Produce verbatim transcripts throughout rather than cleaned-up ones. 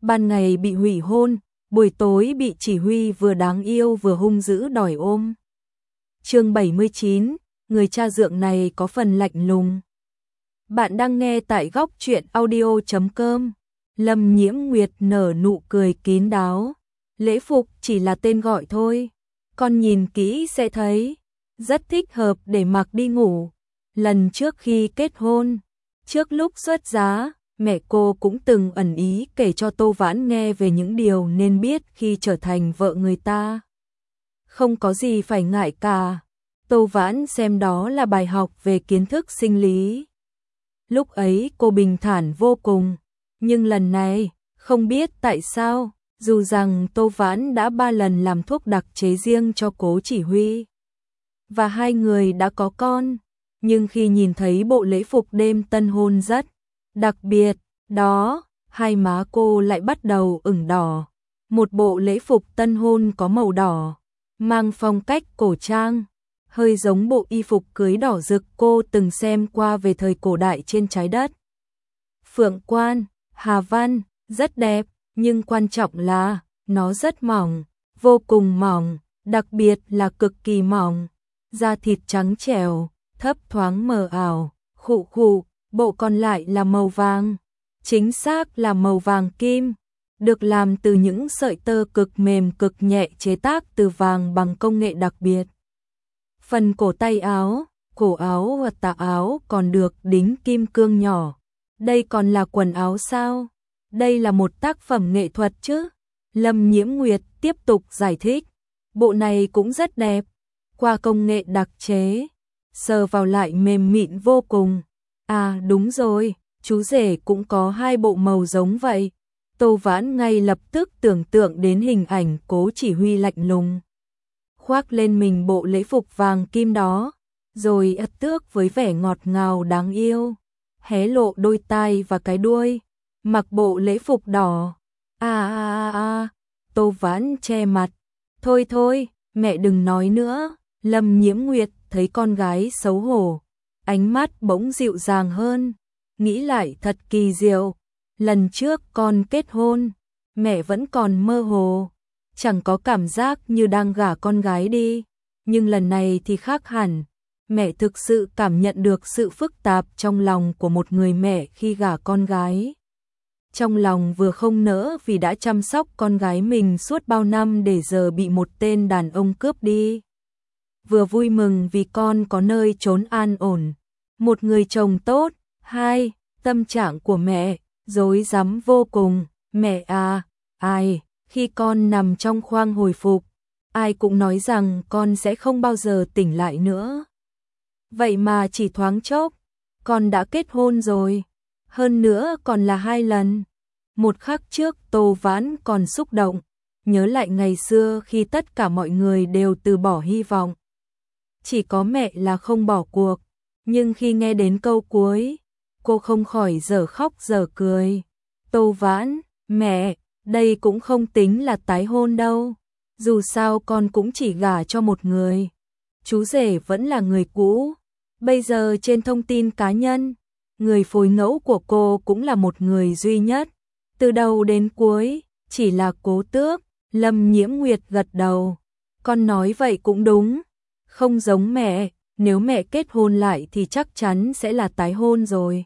ban ngày bị hủy hôn, buổi tối bị chỉ huy vừa đáng yêu vừa hung dữ đòi ôm. Chương bảy mươi chín, người cha dượng này có phần lạnh lùng. Bạn đang nghe tại góc truyện audio chấm com. Lâm Nhiễm Nguyệt nở nụ cười kín đáo. Lễ phục chỉ là tên gọi thôi, con nhìn kỹ sẽ thấy, rất thích hợp để mặc đi ngủ. Lần trước khi kết hôn, trước lúc xuất giá, mẹ cô cũng từng ẩn ý kể cho Tô Vãn nghe về những điều nên biết khi trở thành vợ người ta. Không có gì phải ngại cả. Tô Vãn xem đó là bài học về kiến thức sinh lý. Lúc ấy cô bình thản vô cùng, nhưng lần này, không biết tại sao, dù rằng Tô Vãn đã ba lần làm thuốc đặc chế riêng cho Cố Chỉ Huy và hai người đã có con, nhưng khi nhìn thấy bộ lễ phục đêm tân hôn rất đặc biệt, đó, hai má cô lại bắt đầu ửng đỏ. Một bộ lễ phục tân hôn có màu đỏ, mang phong cách cổ trang, hơi giống bộ y phục cưới đỏ rực cô từng xem qua về thời cổ đại trên trái đất. Phượng Quan, Hà Văn, rất đẹp, nhưng quan trọng là nó rất mỏng, vô cùng mỏng, đặc biệt là cực kỳ mỏng, da thịt trắng trẻo, thấp thoáng mờ ảo, khụ khụ, bộ còn lại là màu vàng, chính xác là màu vàng kim, được làm từ những sợi tơ cực mềm cực nhẹ chế tác từ vàng bằng công nghệ đặc biệt. Phần cổ tay áo, cổ áo và tà áo còn được đính kim cương nhỏ. Đây còn là quần áo sao? Đây là một tác phẩm nghệ thuật chứ? Lâm Nhiễm Nguyệt tiếp tục giải thích. Bộ này cũng rất đẹp, qua công nghệ đặc chế, sờ vào lại mềm mịn vô cùng. À đúng rồi, chú rể cũng có hai bộ màu giống vậy. Tô Vãn ngay lập tức tưởng tượng đến hình ảnh Cố Chỉ Huy lạnh lùng khoác lên mình bộ lễ phục vàng kim đó, rồi ất tước với vẻ ngọt ngào đáng yêu, hé lộ đôi tai và cái đuôi, mặc bộ lễ phục đỏ. À à à à, Tô Vãn che mặt. Thôi thôi, mẹ đừng nói nữa. Lâm Nhiễm Nguyệt thấy con gái xấu hổ, ánh mắt bỗng dịu dàng hơn, nghĩ lại thật kỳ diệu. Lần trước con kết hôn, mẹ vẫn còn mơ hồ, chẳng có cảm giác như đang gả con gái đi, nhưng lần này thì khác hẳn. Mẹ thực sự cảm nhận được sự phức tạp trong lòng của một người mẹ khi gả con gái. Trong lòng vừa không nỡ vì đã chăm sóc con gái mình suốt bao năm để giờ bị một tên đàn ông cướp đi. Vừa vui mừng vì con có nơi trốn an ổn, một người chồng tốt. Hai, tâm trạng của mẹ rối rắm vô cùng. Mẹ à, ai, khi con nằm trong khoang hồi phục, ai cũng nói rằng con sẽ không bao giờ tỉnh lại nữa. Vậy mà chỉ thoáng chốc, con đã kết hôn rồi, hơn nữa còn là hai lần. Một khắc trước Tô Vãn còn xúc động, nhớ lại ngày xưa khi tất cả mọi người đều từ bỏ hy vọng. Chỉ có mẹ là không bỏ cuộc, nhưng khi nghe đến câu cuối, cô không khỏi dở khóc dở cười. Tô Vãn, mẹ, đây cũng không tính là tái hôn đâu, dù sao con cũng chỉ gả cho một người. Chú rể vẫn là người cũ. Bây giờ trên thông tin cá nhân, người phối ngẫu của cô cũng là một người duy nhất. Từ đầu đến cuối, chỉ là Cố Tước. Lâm Nhiễm Nguyệt gật đầu. Con nói vậy cũng đúng. Không giống mẹ, nếu mẹ kết hôn lại thì chắc chắn sẽ là tái hôn rồi.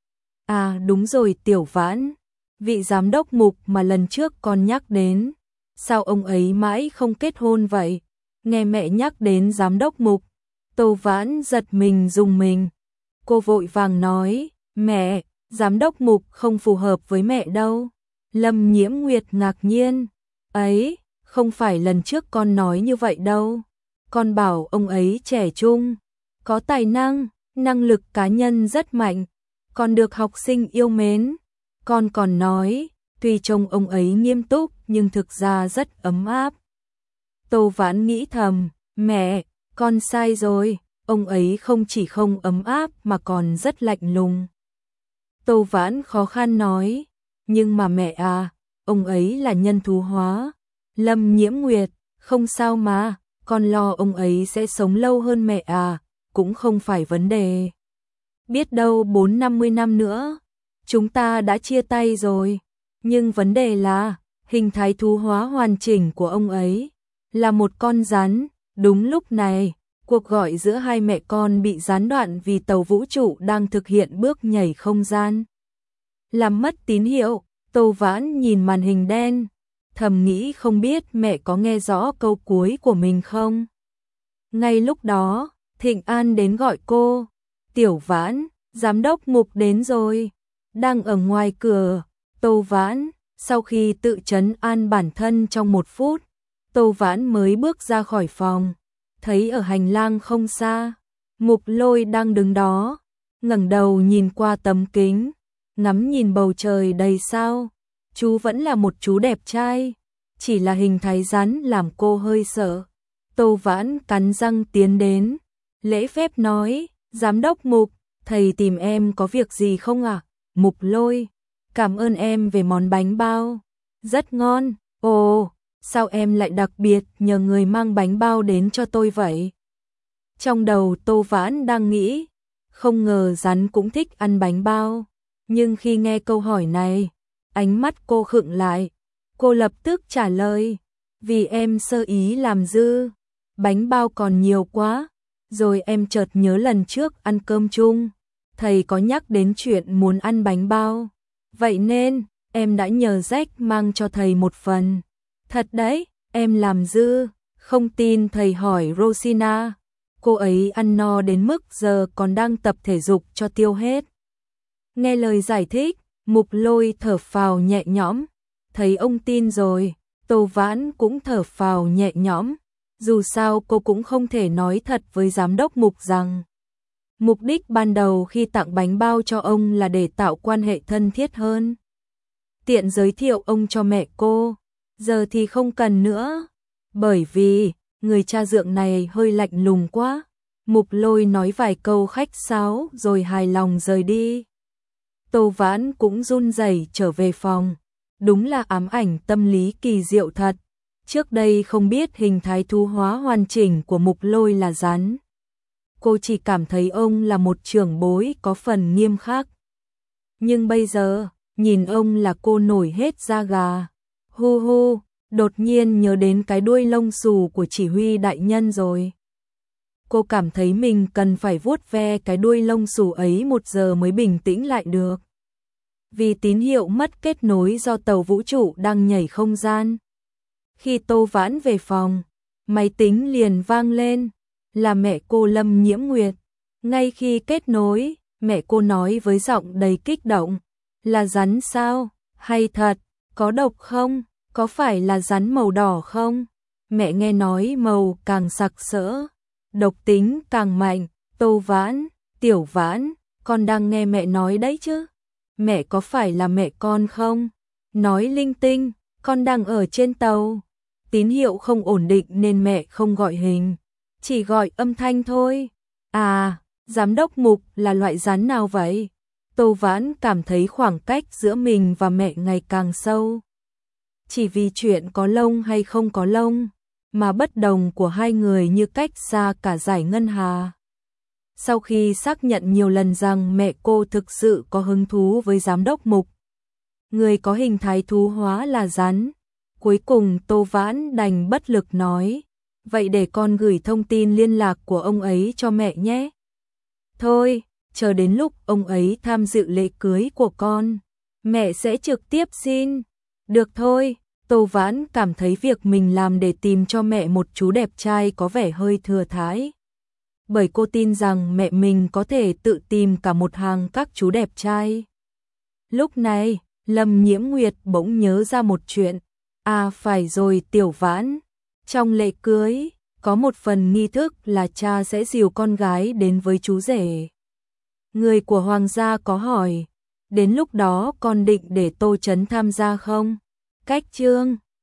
À đúng rồi Tiểu Vãn, vị giám đốc Mục mà lần trước con nhắc đến, sao ông ấy mãi không kết hôn vậy? Nghe mẹ nhắc đến giám đốc Mục, Tô Vãn giật mình rùng mình. Cô vội vàng nói, mẹ, giám đốc Mục không phù hợp với mẹ đâu. Lâm Nhiễm Nguyệt ngạc nhiên, ấy, không phải lần trước con nói như vậy đâu. Con bảo ông ấy trẻ trung, có tài năng, năng lực cá nhân rất mạnh, còn được học sinh yêu mến. Con còn nói, tuy trông ông ấy nghiêm túc nhưng thực ra rất ấm áp. Tô Vãn nghĩ thầm, mẹ, con sai rồi, ông ấy không chỉ không ấm áp mà còn rất lạnh lùng. Tô Vãn khó khăn nói, nhưng mà mẹ à, ông ấy là nhân thú hóa. Lâm Nhiễm Nguyệt, không sao mà, con lo ông ấy sẽ sống lâu hơn mẹ à, cũng không phải vấn đề. Biết đâu bốn năm mươi năm nữa, chúng ta đã chia tay rồi. Nhưng vấn đề là, hình thái thú hóa hoàn chỉnh của ông ấy là một con rắn. Đúng lúc này, cuộc gọi giữa hai mẹ con bị gián đoạn vì tàu vũ trụ đang thực hiện bước nhảy không gian. Làm mất tín hiệu, Tô Vãn nhìn màn hình đen, thầm nghĩ không biết mẹ có nghe rõ câu cuối của mình không. Ngay lúc đó, Thịnh An đến gọi cô. Tiểu Vãn, giám đốc Mục đến rồi. Đang ở ngoài cửa. Tô Vãn, sau khi tự trấn an bản thân trong một phút, Tô Vãn mới bước ra khỏi phòng. Thấy ở hành lang không xa, Mục Lôi đang đứng đó, ngẩng đầu nhìn qua tấm kính, ngắm nhìn bầu trời đầy sao. Chú vẫn là một chú đẹp trai, chỉ là hình thái rắn làm cô hơi sợ. Tô Vãn cắn răng tiến đến, lễ phép nói, giám đốc Mục, thầy tìm em có việc gì không ạ? À? Mục Lôi, cảm ơn em về món bánh bao, rất ngon. Ồ, sao em lại đặc biệt nhờ người mang bánh bao đến cho tôi vậy? Trong đầu Tô Vãn đang nghĩ, không ngờ rắn cũng thích ăn bánh bao, nhưng khi nghe câu hỏi này, ánh mắt cô khựng lại. Cô lập tức trả lời, vì em sơ ý làm dư, bánh bao còn nhiều quá. Rồi em chợt nhớ lần trước ăn cơm chung, thầy có nhắc đến chuyện muốn ăn bánh bao. Vậy nên, em đã nhờ Jack mang cho thầy một phần. Thật đấy, em làm dư, không tin thầy hỏi Rosina. Cô ấy ăn no đến mức giờ còn đang tập thể dục cho tiêu hết. Nghe lời giải thích, Mục Lôi thở phào nhẹ nhõm. Thấy ông tin rồi, Tô Vãn cũng thở phào nhẹ nhõm. Dù sao cô cũng không thể nói thật với giám đốc Mục rằng mục đích ban đầu khi tặng bánh bao cho ông là để tạo quan hệ thân thiết hơn, tiện giới thiệu ông cho mẹ cô. Giờ thì không cần nữa, bởi vì người cha dượng này hơi lạnh lùng quá. Mục Lôi nói vài câu khách sáo rồi hài lòng rời đi. Tô Vãn cũng run rẩy trở về phòng. Đúng là ám ảnh tâm lý kỳ diệu thật. Trước đây không biết hình thái thú hóa hoàn chỉnh của Mục Lôi là rắn. Cô chỉ cảm thấy ông là một trưởng bối có phần nghiêm khắc. Nhưng bây giờ, nhìn ông là cô nổi hết da gà. Hu hu, đột nhiên nhớ đến cái đuôi lông xù của chỉ huy đại nhân rồi. Cô cảm thấy mình cần phải vuốt ve cái đuôi lông xù ấy một giờ mới bình tĩnh lại được. Vì tín hiệu mất kết nối do tàu vũ trụ đang nhảy không gian. Khi Tô Vãn về phòng, máy tính liền vang lên, là mẹ cô Lâm Nhiễm Nguyệt. Ngay khi kết nối, mẹ cô nói với giọng đầy kích động, là rắn sao? Hay thật? Có độc không? Có phải là rắn màu đỏ không? Mẹ nghe nói màu càng sặc sỡ, độc tính càng mạnh. Tô Vãn, Tiểu Vãn, con đang nghe mẹ nói đấy chứ? Mẹ có phải là mẹ con không? Nói linh tinh, con đang ở trên tàu. Tín hiệu không ổn định nên mẹ không gọi hình, chỉ gọi âm thanh thôi. À, giám đốc Mục là loại rắn nào vậy? Tô Vãn cảm thấy khoảng cách giữa mình và mẹ ngày càng sâu. Chỉ vì chuyện có lông hay không có lông, mà bất đồng của hai người như cách xa cả dải ngân hà. Sau khi xác nhận nhiều lần rằng mẹ cô thực sự có hứng thú với giám đốc Mục, người có hình thái thú hóa là rắn, cuối cùng Tô Vãn đành bất lực nói, vậy để con gửi thông tin liên lạc của ông ấy cho mẹ nhé. Thôi, chờ đến lúc ông ấy tham dự lễ cưới của con, mẹ sẽ trực tiếp xin. Được thôi, Tô Vãn cảm thấy việc mình làm để tìm cho mẹ một chú đẹp trai có vẻ hơi thừa thãi. Bởi cô tin rằng mẹ mình có thể tự tìm cả một hàng các chú đẹp trai. Lúc này, Lâm Nhiễm Nguyệt bỗng nhớ ra một chuyện. À phải rồi Tiểu Vãn, trong lễ cưới, có một phần nghi thức là cha sẽ dìu con gái đến với chú rể. Người của hoàng gia có hỏi, đến lúc đó con định để Tô Chấn tham gia không? Cách chương